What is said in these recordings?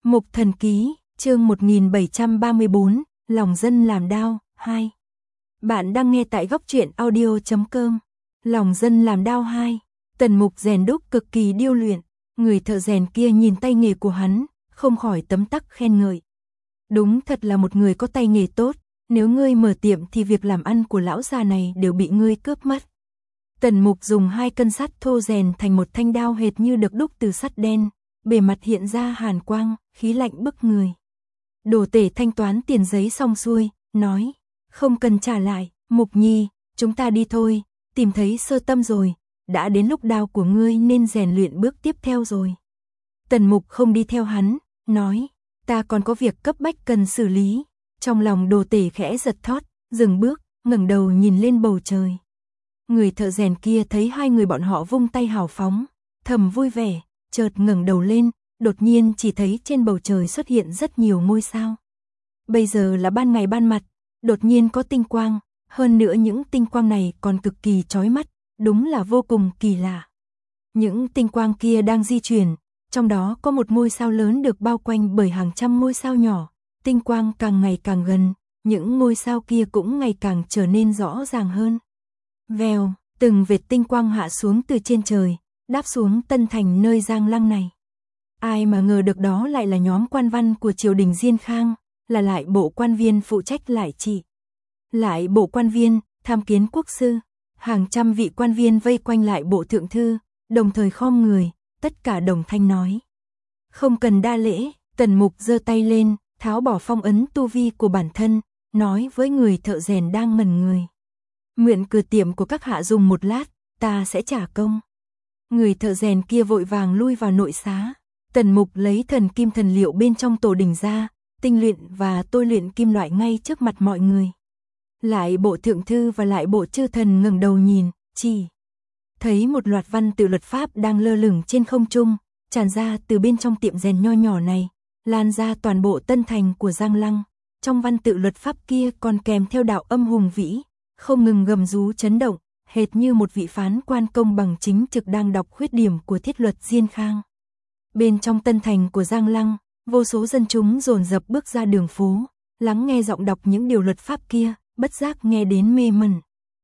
Mục Thần Ký, chương 1734, Lòng Dân Làm Đao, 2. Bạn đang nghe tại góc truyện audio.com. Lòng Dân Làm Đao 2. Tần Mục rèn đúc cực kỳ điêu luyện, người thợ rèn kia nhìn tay nghề của hắn, không khỏi tấm tắc khen ngợi. Đúng thật là một người có tay nghề tốt, nếu ngươi mở tiệm thì việc làm ăn của lão già này đều bị ngươi cướp mất. Tần Mục dùng 2 cân sắt thô rèn thành một thanh đao hệt như được đúc từ sắt đen, bề mặt hiện ra hàn quang, khí lạnh bức người. Đồ Tể thanh toán tiền giấy xong xuôi, nói, không cần trả lại, Mục Nhi, chúng ta đi thôi, tìm thấy sơ tâm rồi, đã đến lúc đao của ngươi nên rèn luyện bước tiếp theo rồi. Tần Mục không đi theo hắn, nói, ta còn có việc cấp bách cần xử lý. Trong lòng Đồ Tể khẽ giật thót, dừng bước, ngẩng đầu nhìn lên bầu trời. Người thợ rèn kia thấy hai người bọn họ vung tay hào phóng, thầm vui vẻ, chợt ngẩng đầu lên, đột nhiên chỉ thấy trên bầu trời xuất hiện rất nhiều ngôi sao. Bây giờ là ban ngày ban mặt, đột nhiên có tinh quang, hơn nữa những tinh quang này còn cực kỳ chói mắt, đúng là vô cùng kỳ lạ. Những tinh quang kia đang di chuyển, trong đó có một ngôi sao lớn được bao quanh bởi hàng trăm ngôi sao nhỏ, tinh quang càng ngày càng gần, những ngôi sao kia cũng ngày càng trở nên rõ ràng hơn. Vèo, từng vệt tinh quang hạ xuống từ trên trời, đáp xuống Tân Thành nơi Giang Lăng này. Ai mà ngờ được đó lại là nhóm quan văn của triều đình Diên Khang, là lại bộ quan viên phụ trách lại trị. Lại bộ quan viên, tham kiến quốc sư, hàng trăm vị quan viên vây quanh lại bộ thượng thư, đồng thời khom người, tất cả đồng thanh nói. Không cần đa lễ, Tần Mục giơ tay lên, tháo bỏ phong ấn tu vi của bản thân, nói với người thợ rèn đang ngẩn người. Mượn cửa tiệm của các hạ dùng một lát, ta sẽ trả công. Người thợ rèn kia vội vàng lui vào nội xá. Tần Mục lấy thần kim thần liệu bên trong tổ đình ra, tinh luyện và tôi luyện kim loại ngay trước mặt mọi người. Lại bộ thượng thư và lại bộ chư thần ngẩng đầu nhìn, chỉ thấy một loạt văn tự luật pháp đang lơ lửng trên không trung, tràn ra từ bên trong tiệm rèn nho nhỏ này, lan ra toàn bộ Tân Thành của Giang Lăng. Trong văn tự luật pháp kia còn kèm theo đạo âm hùng vĩ, không ngừng gầm rú chấn động, hệt như một vị phán quan công bằng chính trực đang đọc khuyết điểm của thiết luật Diên Khang. Bên trong Tân Thành của Giang Lăng, vô số dân chúng dồn dập bước ra đường phố, lắng nghe giọng đọc những điều luật pháp kia, bất giác nghe đến mê mẩn.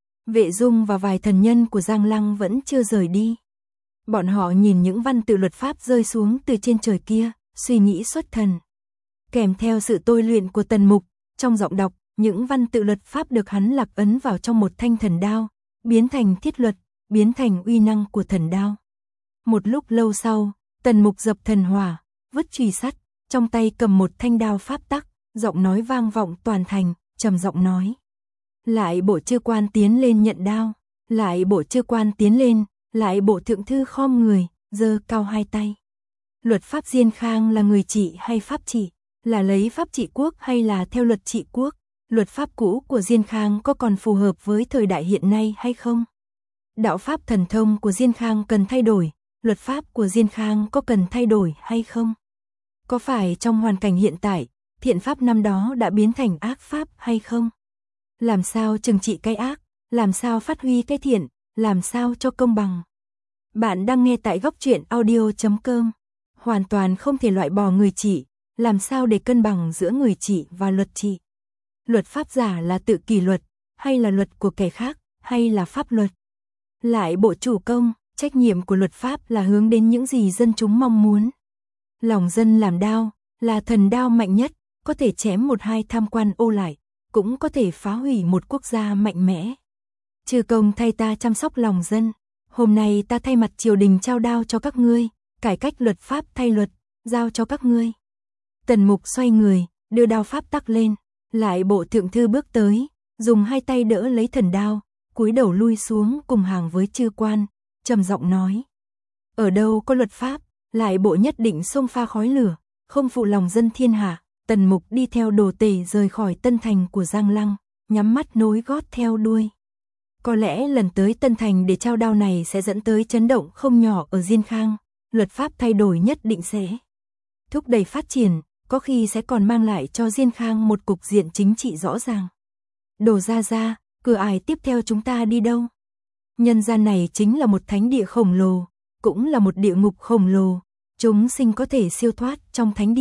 Vệ Dung và vài thần nhân của Giang Lăng vẫn chưa rời đi. Bọn họ nhìn những văn tự luật pháp rơi xuống từ trên trời kia, suy nghĩ xuất thần. Kèm theo sự tôi luyện của Tần Mục, trong giọng đọc, những văn tự luật pháp được hắn lạc ấn vào trong một thanh thần đao, biến thành thiết luật, biến thành uy năng của thần đao. Một lúc lâu sau, Tần Mục dập thần hỏa, vứt chùy sắt, trong tay cầm một thanh đao pháp tắc, giọng nói vang vọng toàn thành, trầm giọng nói. Lại bộ chư quan tiến lên nhận đao, lại bộ chư quan tiến lên, lại bộ thượng thư khom người, giơ cao 2 tay. Luật pháp Diên Khang là người trị hay pháp trị, là lấy pháp trị quốc hay là theo luật trị quốc? Luật pháp cũ của Diên Khang có còn phù hợp với thời đại hiện nay hay không? Đạo pháp thần thông của Diên Khang cần thay đổi, luật pháp của Diên Khang có cần thay đổi hay không? Có phải trong hoàn cảnh hiện tại, thiện pháp năm đó đã biến thành ác pháp hay không? Làm sao trừng trị cái ác, làm sao phát huy cái thiện, làm sao cho công bằng? Bạn đang nghe tại góc truyện audio.com. Hoàn toàn không thể loại bỏ người trị, làm sao để cân bằng giữa người trị và luật trị? Luật pháp giả là tự kỷ luật, hay là luật của kẻ khác, hay là pháp luật? Lại bộ chủ công, trách nhiệm của luật pháp là hướng đến những gì dân chúng mong muốn. Lòng dân làm đao, là thần đao mạnh nhất, có thể chém 1-2 tham quan ô lại, cũng có thể phá hủy một quốc gia mạnh mẽ. Chư công thay ta chăm sóc lòng dân, hôm nay ta thay mặt triều đình trao đao cho các ngươi, cải cách luật pháp thay luật, giao cho các ngươi. Tần Mục xoay người, đưa đao pháp tắc lên. Lại bộ thượng thư bước tới, dùng 2 tay đỡ lấy thần đao, cúi đầu lui xuống cùng hàng với chư quan, trầm giọng nói. Ở đâu có luật pháp, lại bộ nhất định xông pha khói lửa, không phụ lòng dân thiên hạ. Tần Mục đi theo Đồ Tể rời khỏi Tân Thành của Giang Lăng, nhắm mắt nối gót theo đuôi. Có lẽ lần tới Tân Thành để trao đao này sẽ dẫn tới chấn động không nhỏ ở Diên Khang, luật pháp thay đổi nhất định sẽ thúc đẩy phát triển, có khi sẽ còn mang lại cho Diên Khang một cục diện chính trị rõ ràng. Đồ ra, cửa ải tiếp theo chúng ta đi đâu? Nhân gian này chính là một thánh địa khổng lồ, cũng là một địa ngục khổng lồ, chúng sinh có thể siêu thoát trong thánh địa,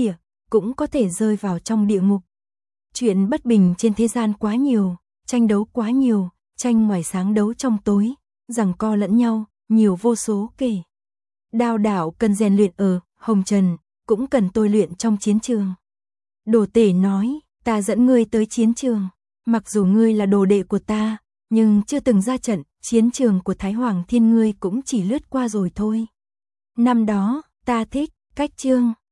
cũng có thể rơi vào trong địa ngục. Chuyện bất bình trên thế gian quá nhiều, tranh đấu quá nhiều, tranh ngoài sáng đấu trong tối, giằng co lẫn nhau, nhiều vô số kể. Đao đạo cần rèn luyện ở hồng trần, cũng cần tôi luyện trong chiến trường. Đồ Tể nói, ta dẫn ngươi tới chiến trường, mặc dù ngươi là đồ đệ của ta, nhưng chưa từng ra trận, chiến trường của Thái Hoàng Thiên ngươi cũng chỉ lướt qua rồi thôi. Năm đó, ta thích cách Trương